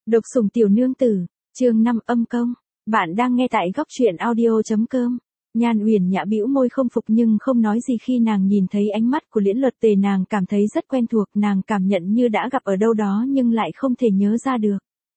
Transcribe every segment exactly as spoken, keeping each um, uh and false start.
Độc sủng tiểu nương tử, chương năm âm công. Bạn đang nghe tại góc truyện audio.com. Nhan Uyển Nhã bĩu môi không phục nhưng không nói gì khi nàng nhìn thấy ánh mắt của Liễn Luật Tề, nàng cảm thấy rất quen thuộc, nàng cảm nhận như đã gặp ở đâu đó nhưng lại không thể nhớ ra được.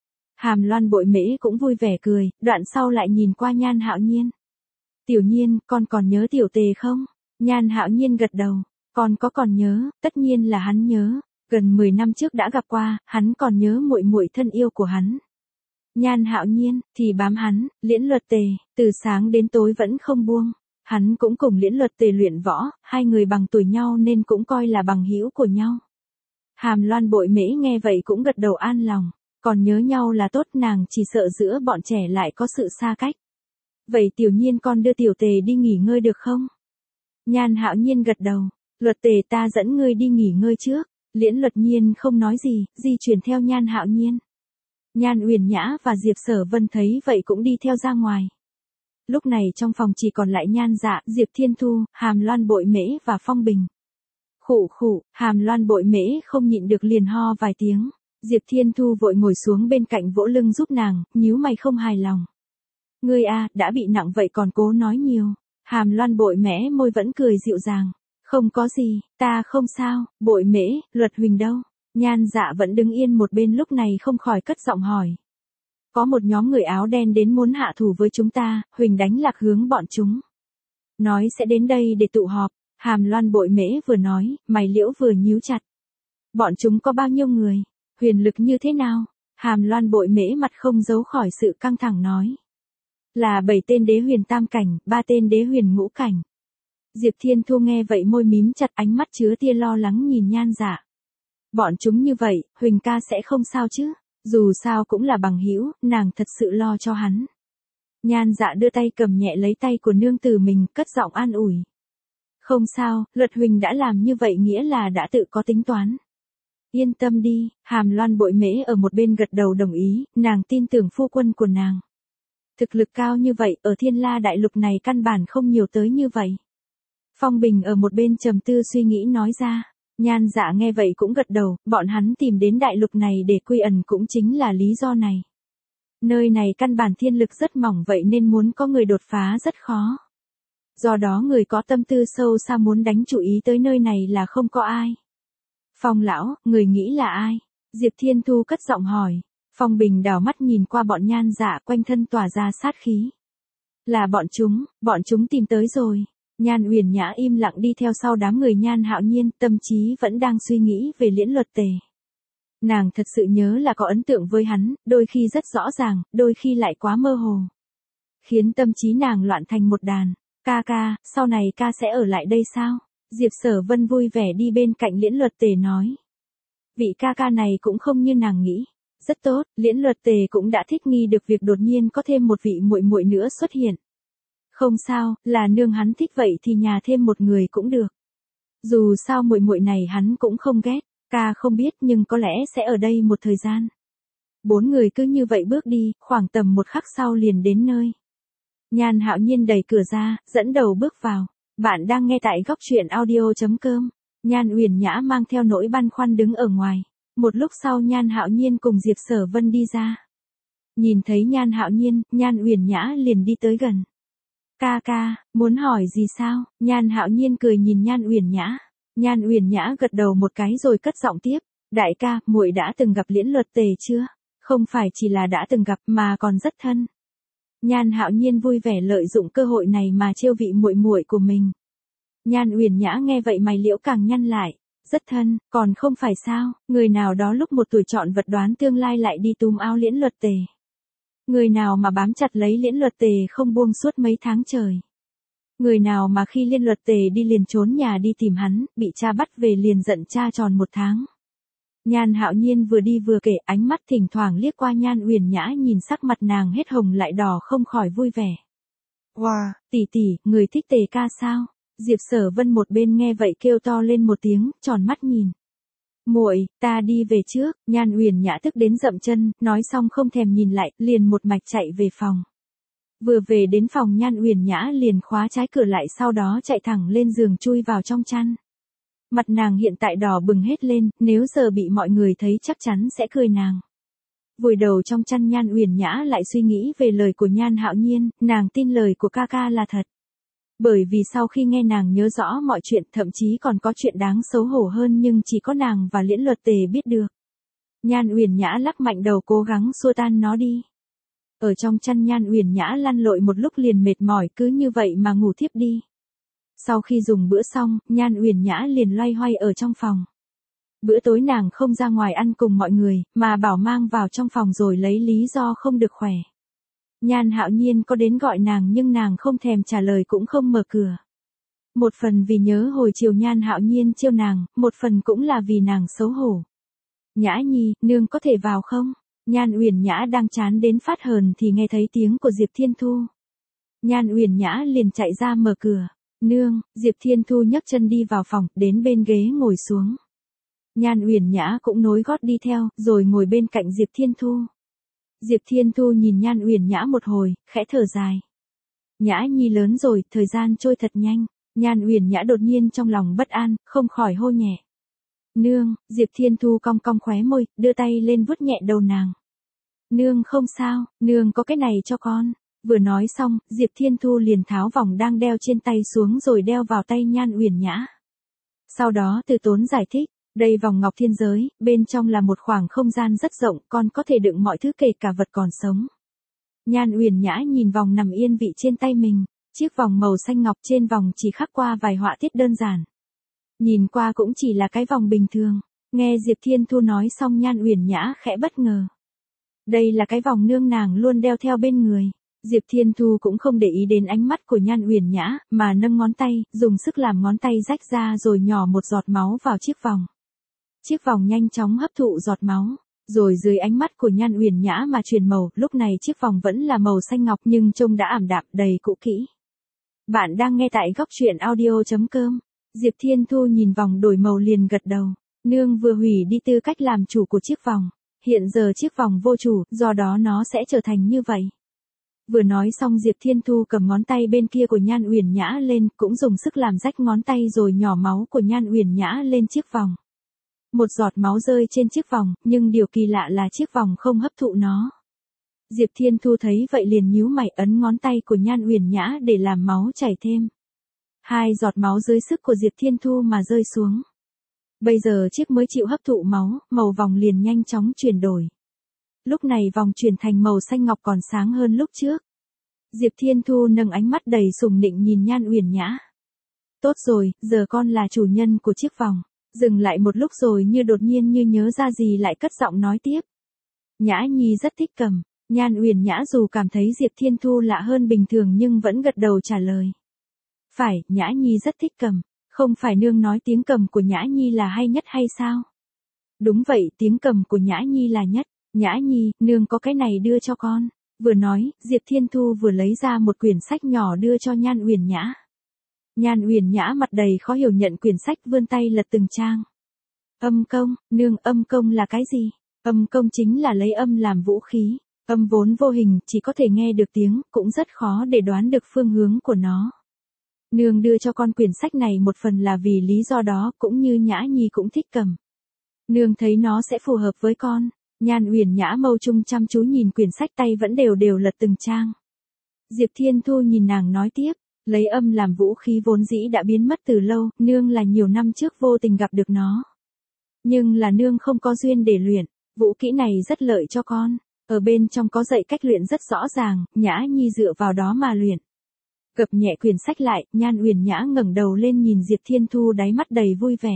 Hàm Loan Bội Mễ cũng vui vẻ cười, đoạn sau lại nhìn qua Nhan Hạo Nhiên. Tiểu Nhiên, con còn nhớ Tiểu Tề không? Nhan Hạo Nhiên gật đầu, con có còn nhớ, tất nhiên là hắn nhớ. Gần mười năm trước đã gặp qua, hắn còn nhớ muội muội thân yêu của hắn. Nhan Hạo Nhiên thì bám hắn, Liễn Luật Tề, từ sáng đến tối vẫn không buông. Hắn cũng cùng Liễn Luật Tề luyện võ, hai người bằng tuổi nhau nên cũng coi là bằng hữu của nhau. Hàm Loan Bội Mễ nghe vậy cũng gật đầu an lòng, còn nhớ nhau là tốt, nàng chỉ sợ giữa bọn trẻ lại có sự xa cách. Vậy Tiểu Nhiên con đưa Tiểu Tề đi nghỉ ngơi được không? Nhan Hạo Nhiên gật đầu, Luật Tề ta dẫn ngươi đi nghỉ ngơi trước. Liễn Luật Nhiên không nói gì, di chuyển theo Nhan Hạo Nhiên. Nhan Uyển Nhã và Diệp Sở Vân thấy vậy cũng đi theo ra ngoài. Lúc này trong phòng chỉ còn lại Nhan Dạ, Diệp Thiên Thu, Hàm Loan Bội Mễ và Phong Bình. Khụ khụ, Hàm Loan Bội Mễ không nhịn được liền ho vài tiếng. Diệp Thiên Thu vội ngồi xuống bên cạnh vỗ lưng giúp nàng, nhíu mày không hài lòng. Ngươi a, đã bị nặng vậy còn cố nói nhiều. Hàm Loan Bội Mễ môi vẫn cười dịu dàng. Không có gì, ta không sao. Bội Mễ, Luật Huỳnh đâu? Nhan Dạ vẫn đứng yên một bên lúc này không khỏi cất giọng hỏi. Có một nhóm người áo đen đến muốn hạ thủ với chúng ta, Huỳnh đánh lạc hướng bọn chúng. Nói sẽ đến đây để tụ họp. Hàm Loan Bội Mễ vừa nói, mày liễu vừa nhíu chặt. Bọn chúng có bao nhiêu người? Huyền lực như thế nào? Hàm Loan Bội Mễ mặt không giấu khỏi sự căng thẳng nói. Là bảy tên đế huyền tam cảnh, ba tên đế huyền ngũ cảnh. Diệp Thiên Thu nghe vậy môi mím chặt, ánh mắt chứa tia lo lắng nhìn Nhan Dạ. Bọn chúng như vậy, Huỳnh ca sẽ không sao chứ? Dù sao cũng là bằng hữu, nàng thật sự lo cho hắn. Nhan Dạ đưa tay cầm nhẹ lấy tay của nương tử mình, cất giọng an ủi. Không sao, Luật Huỳnh đã làm như vậy nghĩa là đã tự có tính toán. Yên tâm đi. Hàm Loan Bội Mễ ở một bên gật đầu đồng ý, nàng tin tưởng phu quân của nàng. Thực lực cao như vậy, ở Thiên La Đại Lục này căn bản không nhiều tới như vậy. Phong Bình ở một bên trầm tư suy nghĩ nói ra. Nhan Dạ nghe vậy cũng gật đầu, bọn hắn tìm đến đại lục này để quy ẩn cũng chính là lý do này. Nơi này căn bản thiên lực rất mỏng vậy nên muốn có người đột phá rất khó. Do đó người có tâm tư sâu xa muốn đánh chú ý tới nơi này là không có ai. Phong lão, người nghĩ là ai? Diệp Thiên Thu cất giọng hỏi. Phong Bình đảo mắt nhìn qua bọn Nhan Dạ, quanh thân tỏa ra sát khí. Là bọn chúng, bọn chúng tìm tới rồi. Nhan Uyển Nhã im lặng đi theo sau đám người Nhan Hạo Nhiên, tâm trí vẫn đang suy nghĩ về Liễn Luật Tề. Nàng thật sự nhớ là có ấn tượng với hắn, đôi khi rất rõ ràng, đôi khi lại quá mơ hồ. Khiến tâm trí nàng loạn thành một đàn. Ca ca, sau này ca sẽ ở lại đây sao? Diệp Sở Vân vui vẻ đi bên cạnh Liễn Luật Tề nói. Vị ca ca này cũng không như nàng nghĩ. Rất tốt, Liễn Luật Tề cũng đã thích nghi được việc đột nhiên có thêm một vị muội muội nữa xuất hiện. Không sao, là nương hắn thích vậy thì nhà thêm một người cũng được. Dù sao muội muội này hắn cũng không ghét, ca không biết nhưng có lẽ sẽ ở đây một thời gian. Bốn người cứ như vậy bước đi, khoảng tầm một khắc sau liền đến nơi. Nhan Hạo Nhiên đẩy cửa ra, dẫn đầu bước vào. Bạn đang nghe tại góc truyện audio.com. Nhan Uyển Nhã mang theo nỗi băn khoăn đứng ở ngoài. Một lúc sau Nhan Hạo Nhiên cùng Diệp Sở Vân đi ra. Nhìn thấy Nhan Hạo Nhiên, Nhan Uyển Nhã liền đi tới gần. Ca ca, muốn hỏi gì sao? Nhan Hạo Nhiên cười nhìn Nhan Uyển Nhã. Nhan Uyển Nhã gật đầu một cái rồi cất giọng tiếp. Đại ca, muội đã từng gặp Liễn Luật Tề chưa? Không phải chỉ là đã từng gặp mà còn rất thân. Nhan Hạo Nhiên vui vẻ lợi dụng cơ hội này mà trêu vị muội muội của mình. Nhan Uyển Nhã nghe vậy mày liễu càng nhăn lại. Rất thân, còn không phải sao? Người nào đó lúc một tuổi chọn vật đoán tương lai lại đi túm áo Liễn Luật Tề. Người nào mà bám chặt lấy Liễn Luật Tề không buông suốt mấy tháng trời. Người nào mà khi Liễn Luật Tề đi liền trốn nhà đi tìm hắn, bị cha bắt về liền giận cha tròn một tháng. Nhan Hạo Nhiên vừa đi vừa kể, ánh mắt thỉnh thoảng liếc qua Nhan Uyển Nhã, nhìn sắc mặt nàng hết hồng lại đỏ không khỏi vui vẻ. Wow, tỷ tỷ, người thích Tề ca sao? Diệp Sở Vân một bên nghe vậy kêu to lên một tiếng, tròn mắt nhìn. Muội, ta đi về trước. Nhan Uyển Nhã tức đến dậm chân, nói xong không thèm nhìn lại, liền một mạch chạy về phòng. Vừa về đến phòng Nhan Uyển Nhã liền khóa trái cửa lại, sau đó chạy thẳng lên giường chui vào trong chăn. Mặt nàng hiện tại đỏ bừng hết lên, nếu giờ bị mọi người thấy chắc chắn sẽ cười nàng. Vùi đầu trong chăn Nhan Uyển Nhã lại suy nghĩ về lời của Nhan Hạo Nhiên, nàng tin lời của ca ca là thật. Bởi vì sau khi nghe nàng nhớ rõ mọi chuyện, thậm chí còn có chuyện đáng xấu hổ hơn nhưng chỉ có nàng và Liễn Luật Tề biết được. Nhan Uyển Nhã lắc mạnh đầu cố gắng xua tan nó đi. Ở trong chăn Nhan Uyển Nhã lăn lội một lúc liền mệt mỏi, cứ như vậy mà ngủ thiếp đi. Sau khi dùng bữa xong, Nhan Uyển Nhã liền loay hoay ở trong phòng. Bữa tối nàng không ra ngoài ăn cùng mọi người, mà bảo mang vào trong phòng rồi lấy lý do không được khỏe. Nhan Hạo Nhiên có đến gọi nàng nhưng nàng không thèm trả lời cũng không mở cửa. Một phần vì nhớ hồi chiều Nhan Hạo Nhiên trêu nàng, một phần cũng là vì nàng xấu hổ. Nhã Nhi, nương có thể vào không? Nhan Uyển Nhã đang chán đến phát hờn thì nghe thấy tiếng của Diệp Thiên Thu. Nhan Uyển Nhã liền chạy ra mở cửa. Nương, Diệp Thiên Thu nhấc chân đi vào phòng, đến bên ghế ngồi xuống. Nhan Uyển Nhã cũng nối gót đi theo, rồi ngồi bên cạnh Diệp Thiên Thu. Diệp Thiên Thu nhìn Nhan Uyển Nhã một hồi, khẽ thở dài. Nhã Nhi lớn rồi, thời gian trôi thật nhanh. Nhan Uyển Nhã đột nhiên trong lòng bất an, không khỏi hô nhẹ. Nương, Diệp Thiên Thu cong cong khóe môi, đưa tay lên vuốt nhẹ đầu nàng. Nương không sao, nương có cái này cho con. Vừa nói xong, Diệp Thiên Thu liền tháo vòng đang đeo trên tay xuống rồi đeo vào tay Nhan Uyển Nhã. Sau đó Từ Tốn giải thích, đây vòng ngọc thiên giới, bên trong là một khoảng không gian rất rộng, con có thể đựng mọi thứ kể cả vật còn sống. Nhan Uyển Nhã nhìn vòng nằm yên vị trên tay mình, chiếc vòng màu xanh ngọc trên vòng chỉ khắc qua vài họa tiết đơn giản. Nhìn qua cũng chỉ là cái vòng bình thường. Nghe Diệp Thiên Thu nói xong Nhan Uyển Nhã khẽ bất ngờ. Đây là cái vòng nương nàng luôn đeo theo bên người. Diệp Thiên Thu cũng không để ý đến ánh mắt của Nhan Uyển Nhã, mà nâng ngón tay, dùng sức làm ngón tay rách ra rồi nhỏ một giọt máu vào chiếc vòng. Chiếc vòng nhanh chóng hấp thụ giọt máu, rồi dưới ánh mắt của Nhan Uyển Nhã mà chuyển màu, lúc này chiếc vòng vẫn là màu xanh ngọc nhưng trông đã ảm đạm, đầy cũ kỹ. Bạn đang nghe tại góc truyện audio chấm com. Diệp Thiên Thu nhìn vòng đổi màu liền gật đầu. Nương vừa hủy đi tư cách làm chủ của chiếc vòng. Hiện giờ chiếc vòng vô chủ, do đó nó sẽ trở thành như vậy. Vừa nói xong Diệp Thiên Thu cầm ngón tay bên kia của Nhan Uyển Nhã lên, cũng dùng sức làm rách ngón tay rồi nhỏ máu của Nhan Uyển Nhã lên chiếc vòng. Một giọt máu rơi trên chiếc vòng, nhưng điều kỳ lạ là chiếc vòng không hấp thụ nó. Diệp Thiên Thu thấy vậy liền nhíu mày ấn ngón tay của Nhan Uyển Nhã để làm máu chảy thêm. Hai giọt máu dưới sức của Diệp Thiên Thu mà rơi xuống. Bây giờ chiếc mới chịu hấp thụ máu, màu vòng liền nhanh chóng chuyển đổi. Lúc này vòng chuyển thành màu xanh ngọc còn sáng hơn lúc trước. Diệp Thiên Thu nâng ánh mắt đầy sùng nịnh nhìn Nhan Uyển Nhã. Tốt rồi, giờ con là chủ nhân của chiếc vòng. Dừng lại một lúc rồi như đột nhiên như nhớ ra gì lại cất giọng nói tiếp. Nhã Nhi rất thích cầm. Nhan Uyển Nhã dù cảm thấy Diệp Thiên Thu lạ hơn bình thường nhưng vẫn gật đầu trả lời. Phải, Nhã Nhi rất thích cầm. Không phải nương nói tiếng cầm của Nhã Nhi là hay nhất hay sao? Đúng vậy, tiếng cầm của Nhã Nhi là nhất. Nhã Nhi, nương có cái này đưa cho con. Vừa nói, Diệp Thiên Thu vừa lấy ra một quyển sách nhỏ đưa cho Nhan Uyển Nhã. Nhan Uyển Nhã mặt đầy khó hiểu nhận quyển sách vươn tay lật từng trang. Âm công, nương, âm công là cái gì? Âm công chính là lấy âm làm vũ khí. Âm vốn vô hình, chỉ có thể nghe được tiếng, cũng rất khó để đoán được phương hướng của nó. Nương đưa cho con quyển sách này một phần là vì lý do đó, cũng như Nhã Nhi cũng thích cầm. Nương thấy nó sẽ phù hợp với con. Nhan Uyển Nhã mâu trung chăm chú nhìn quyển sách tay vẫn đều đều lật từng trang. Diệp Thiên Thu nhìn nàng nói tiếp, lấy âm làm vũ khí vốn dĩ đã biến mất từ lâu, nương là nhiều năm trước vô tình gặp được nó. Nhưng là nương không có duyên để luyện, vũ kỹ này rất lợi cho con. Ở bên trong có dạy cách luyện rất rõ ràng, Nhã Nhi dựa vào đó mà luyện. Gập nhẹ quyển sách lại, Nhan Uyển Nhã ngẩng đầu lên nhìn Diệp Thiên Thu đáy mắt đầy vui vẻ.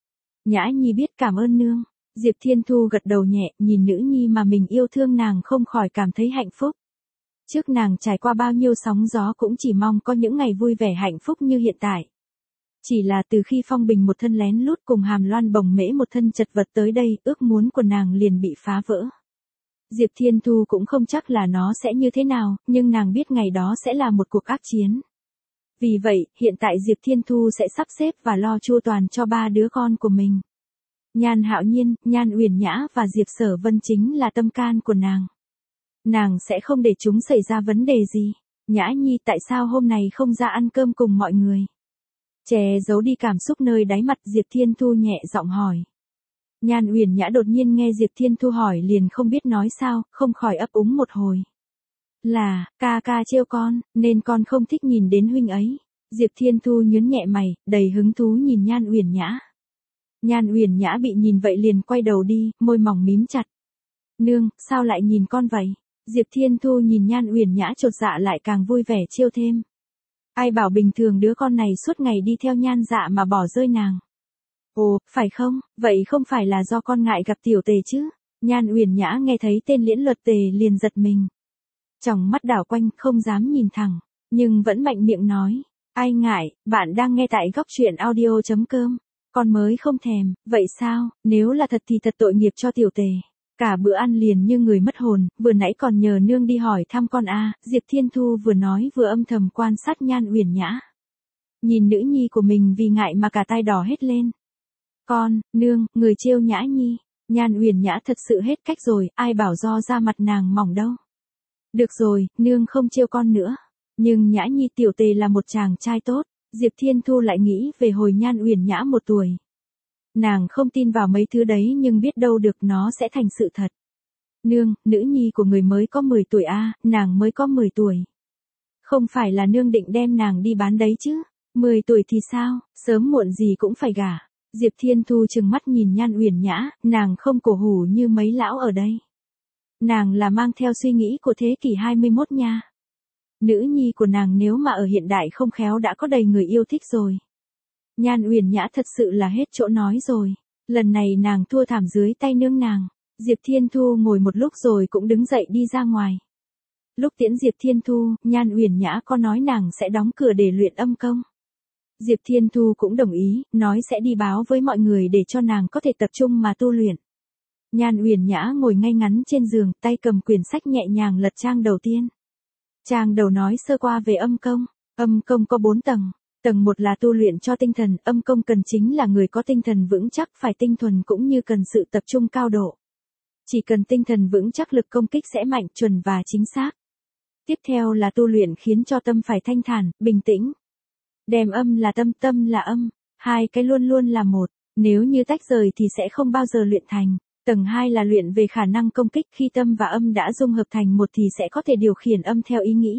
Nhã Nhi biết cảm ơn nương. Diệp Thiên Thu gật đầu nhẹ, nhìn nữ nhi mà mình yêu thương nàng không khỏi cảm thấy hạnh phúc. Trước nàng trải qua bao nhiêu sóng gió cũng chỉ mong có những ngày vui vẻ hạnh phúc như hiện tại. Chỉ là từ khi Phong Bình một thân lén lút cùng Hàm Loan Bồng Mễ một thân chật vật tới đây, ước muốn của nàng liền bị phá vỡ. Diệp Thiên Thu cũng không chắc là nó sẽ như thế nào, nhưng nàng biết ngày đó sẽ là một cuộc ác chiến. Vì vậy, hiện tại Diệp Thiên Thu sẽ sắp xếp và lo chu toàn cho ba đứa con của mình. Nhan Hạo Nhiên, Nhan Uyển Nhã và Diệp Sở Vân chính là tâm can của nàng. Nàng sẽ không để chúng xảy ra vấn đề gì. Nhã Nhi tại sao hôm nay không ra ăn cơm cùng mọi người? Che giấu đi cảm xúc nơi đáy mặt Diệp Thiên Thu nhẹ giọng hỏi. Nhan Uyển Nhã đột nhiên nghe Diệp Thiên Thu hỏi liền không biết nói sao, không khỏi ấp úng một hồi. Là, ca ca trêu con, nên con không thích nhìn đến huynh ấy. Diệp Thiên Thu nhớn nhẹ mày, đầy hứng thú nhìn Nhan Uyển Nhã. Nhan Uyển Nhã bị nhìn vậy liền quay đầu đi, môi mỏng mím chặt. Nương, sao lại nhìn con vậy? Diệp Thiên Thu nhìn Nhan Uyển Nhã chột dạ lại càng vui vẻ trêu thêm. Ai bảo bình thường đứa con này suốt ngày đi theo Nhan Dạ mà bỏ rơi nàng. Ồ, phải không, vậy không phải là do con ngại gặp tiểu tề chứ? Nhan Uyển Nhã nghe thấy tên Liễn Luật Tề liền giật mình. Tròng mắt đảo quanh không dám nhìn thẳng, nhưng vẫn mạnh miệng nói. Ai ngại, bạn đang nghe tại góc truyện audio chấm com. Con mới không thèm, vậy sao, nếu là thật thì thật tội nghiệp cho tiểu tề. Cả bữa ăn liền như người mất hồn, vừa nãy còn nhờ nương đi hỏi thăm con a. Diệp Thiên Thu vừa nói vừa âm thầm quan sát Nhan Uyển Nhã. Nhìn nữ nhi của mình vì ngại mà cả tai đỏ hết lên. Con, nương, người trêu Nhã nhi. Nhan Uyển Nhã thật sự hết cách rồi, ai bảo do da mặt nàng mỏng đâu. Được rồi, nương không trêu con nữa. Nhưng Nhã nhi tiểu tề là một chàng trai tốt. Diệp Thiên Thu lại nghĩ về hồi Nhan Uyển Nhã một tuổi. Nàng không tin vào mấy thứ đấy nhưng biết đâu được nó sẽ thành sự thật. Nương, nữ nhi của người mới có mười tuổi a, à, nàng mới có mười tuổi. Không phải là nương định đem nàng đi bán đấy chứ? mười tuổi thì sao, sớm muộn gì cũng phải gả. Diệp Thiên Thu trừng mắt nhìn Nhan Uyển Nhã, nàng không cổ hủ như mấy lão ở đây. Nàng là mang theo suy nghĩ của thế kỷ hai mươi mốt nha. Nữ nhi của nàng nếu mà ở hiện đại không khéo đã có đầy người yêu thích rồi. Nhan Uyển Nhã thật sự là hết chỗ nói rồi. Lần này nàng thua thảm dưới tay nương nàng. Diệp Thiên Thu ngồi một lúc rồi cũng đứng dậy đi ra ngoài. Lúc tiễn Diệp Thiên Thu, Nhan Uyển Nhã có nói nàng sẽ đóng cửa để luyện âm công. Diệp Thiên Thu cũng đồng ý, nói sẽ đi báo với mọi người để cho nàng có thể tập trung mà tu luyện. Nhan Uyển Nhã ngồi ngay ngắn trên giường, tay cầm quyển sách nhẹ nhàng lật trang đầu tiên. Trang đầu nói sơ qua về âm công. Âm công có bốn tầng. Tầng một là tu luyện cho tinh thần, âm công cần chính là người có tinh thần vững chắc phải tinh thuần cũng như cần sự tập trung cao độ. Chỉ cần tinh thần vững chắc lực công kích sẽ mạnh, chuẩn và chính xác. Tiếp theo là tu luyện khiến cho tâm phải thanh thản, bình tĩnh. Đem âm là tâm, tâm là âm, hai cái luôn luôn là một, nếu như tách rời thì sẽ không bao giờ luyện thành. Tầng hai là luyện về khả năng công kích, khi tâm và âm đã dung hợp thành một thì sẽ có thể điều khiển âm theo ý nghĩ.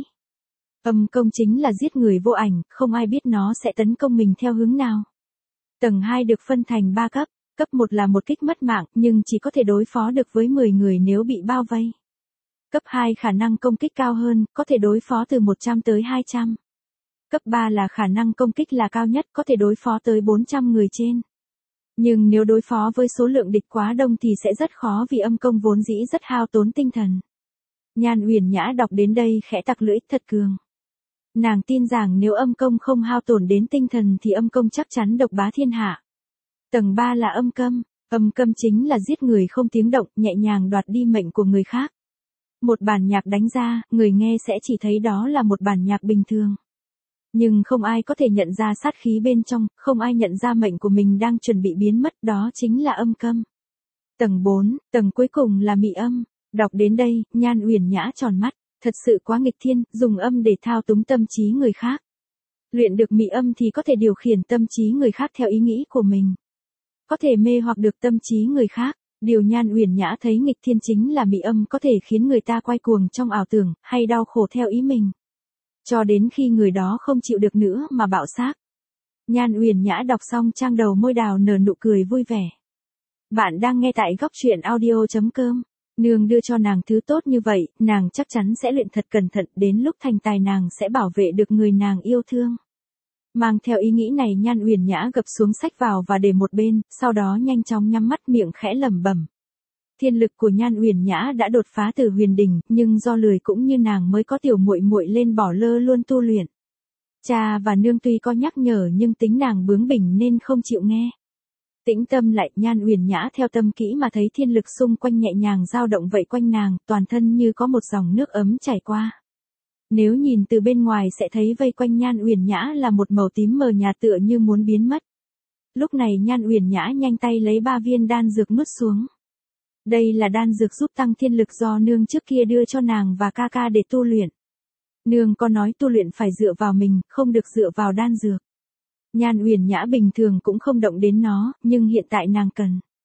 Âm công chính là giết người vô ảnh, không ai biết nó sẽ tấn công mình theo hướng nào. Tầng hai được phân thành ba cấp, cấp một là một kích mất mạng nhưng chỉ có thể đối phó được với mười người nếu bị bao vây. Cấp hai khả năng công kích cao hơn, có thể đối phó từ một trăm tới hai trăm. Cấp ba là khả năng công kích là cao nhất, có thể đối phó tới bốn trăm người trên. Nhưng nếu đối phó với số lượng địch quá đông thì sẽ rất khó vì âm công vốn dĩ rất hao tốn tinh thần. Nhan Uyển Nhã đọc đến đây khẽ tặc lưỡi, thật cường. Nàng tin rằng nếu âm công không hao tổn đến tinh thần thì âm công chắc chắn độc bá thiên hạ. Tầng ba là âm câm. Âm câm chính là giết người không tiếng động, nhẹ nhàng đoạt đi mệnh của người khác. Một bản nhạc đánh ra, người nghe sẽ chỉ thấy đó là một bản nhạc bình thường. Nhưng không ai có thể nhận ra sát khí bên trong, không ai nhận ra mệnh của mình đang chuẩn bị biến mất, đó chính là âm câm. Tầng bốn, tầng cuối cùng là mị âm. Đọc đến đây, Nhan Uyển Nhã tròn mắt, thật sự quá nghịch thiên, dùng âm để thao túng tâm trí người khác. Luyện được mị âm thì có thể điều khiển tâm trí người khác theo ý nghĩ của mình. Có thể mê hoặc được tâm trí người khác. Điều Nhan Uyển Nhã thấy nghịch thiên chính là mị âm có thể khiến người ta quay cuồng trong ảo tưởng, hay đau khổ theo ý mình. Cho đến khi người đó không chịu được nữa mà bạo xác. Nhan Uyển Nhã đọc xong trang đầu, môi đào nở nụ cười vui vẻ. Bạn đang nghe tại góc truyện audio chấm com. Nương đưa cho nàng thứ tốt như vậy, nàng chắc chắn sẽ luyện thật cẩn thận, đến lúc thành tài nàng sẽ bảo vệ được người nàng yêu thương. Mang theo ý nghĩ này, Nhan Uyển Nhã gập xuống sách vào và để một bên, sau đó nhanh chóng nhắm mắt miệng khẽ lẩm bẩm. Thiên lực của Nhan Uyển Nhã đã đột phá từ huyền đỉnh, nhưng do lười cũng như nàng mới có tiểu muội muội lên bỏ lơ luôn tu luyện. Cha và nương tuy có nhắc nhở nhưng tính nàng bướng bỉnh nên không chịu nghe. Tĩnh tâm lại, Nhan Uyển Nhã theo tâm kỹ mà thấy thiên lực xung quanh nhẹ nhàng dao động vậy quanh nàng, toàn thân như có một dòng nước ấm chảy qua. Nếu nhìn từ bên ngoài sẽ thấy vây quanh Nhan Uyển Nhã là một màu tím mờ nhạt tựa như muốn biến mất. Lúc này Nhan Uyển Nhã nhanh tay lấy ba viên đan dược nuốt xuống. Đây là đan dược giúp tăng thiên lực do nương trước kia đưa cho nàng và ca ca để tu luyện. Nương có nói tu luyện phải dựa vào mình, không được dựa vào đan dược. Nhan Uyển Nhã bình thường cũng không động đến nó, nhưng hiện tại nàng cần.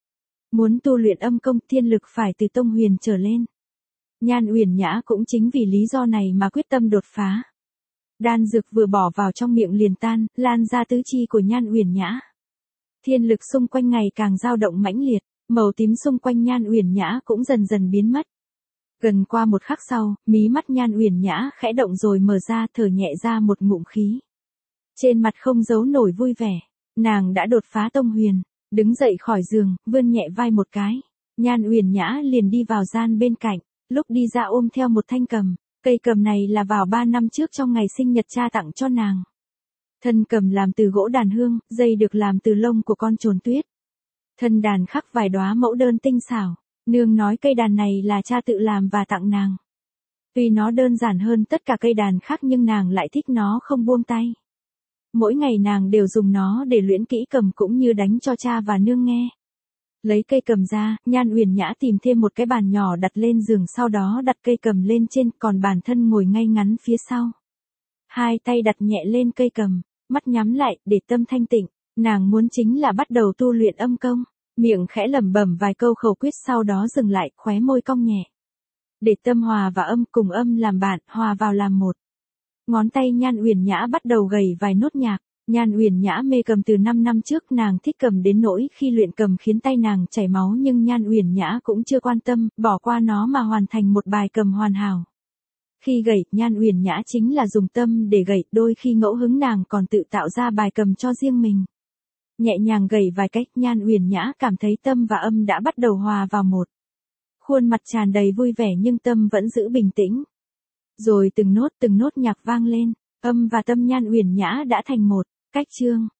Muốn tu luyện âm công thiên lực phải từ tông huyền trở lên. Nhan Uyển Nhã cũng chính vì lý do này mà quyết tâm đột phá. Đan dược vừa bỏ vào trong miệng liền tan, lan ra tứ chi của Nhan Uyển Nhã. Thiên lực xung quanh ngày càng dao động mãnh liệt, màu tím xung quanh Nhan Uyển Nhã cũng dần dần biến mất. Gần qua một khắc sau, mí mắt Nhan Uyển Nhã khẽ động rồi mở ra, thở nhẹ ra một ngụm khí. Trên mặt không giấu nổi vui vẻ, nàng đã đột phá tông huyền, đứng dậy khỏi giường, vươn nhẹ vai một cái. Nhan Uyển Nhã liền đi vào gian bên cạnh, lúc đi ra ôm theo một thanh cầm, cây cầm này là vào ba năm trước trong ngày sinh nhật cha tặng cho nàng. Thân cầm làm từ gỗ đàn hương, dây được làm từ lông của con trồn tuyết. Thân đàn khắc vài đóa mẫu đơn tinh xảo, nương nói cây đàn này là cha tự làm và tặng nàng. Tuy nó đơn giản hơn tất cả cây đàn khác nhưng nàng lại thích nó không buông tay. Mỗi ngày nàng đều dùng nó để luyện kỹ cầm cũng như đánh cho cha và nương nghe. Lấy cây cầm ra, Nhan Uyển Nhã tìm thêm một cái bàn nhỏ đặt lên giường, sau đó đặt cây cầm lên trên, còn bản thân ngồi ngay ngắn phía sau. Hai tay đặt nhẹ lên cây cầm, mắt nhắm lại để tâm thanh tịnh, nàng muốn chính là bắt đầu tu luyện âm công, miệng khẽ lẩm bẩm vài câu khẩu quyết sau đó dừng lại, khóe môi cong nhẹ. Để tâm hòa và âm cùng âm làm bạn, hòa vào làm một. Ngón tay Nhan Uyển Nhã bắt đầu gảy vài nốt nhạc. Nhan Uyển Nhã mê cầm từ năm năm trước, nàng thích cầm đến nỗi khi luyện cầm khiến tay nàng chảy máu, nhưng Nhan Uyển Nhã cũng chưa quan tâm, bỏ qua nó mà hoàn thành một bài cầm hoàn hảo. Khi gảy, Nhan Uyển Nhã chính là dùng tâm để gảy, đôi khi ngẫu hứng nàng còn tự tạo ra bài cầm cho riêng mình. Nhẹ nhàng gảy vài cách, Nhan Uyển Nhã cảm thấy tâm và âm đã bắt đầu hòa vào một. Khuôn mặt tràn đầy vui vẻ nhưng tâm vẫn giữ bình tĩnh. Rồi từng nốt từng nốt nhạc vang lên, âm và tâm Nhan Uyển Nhã đã thành một. Cách chương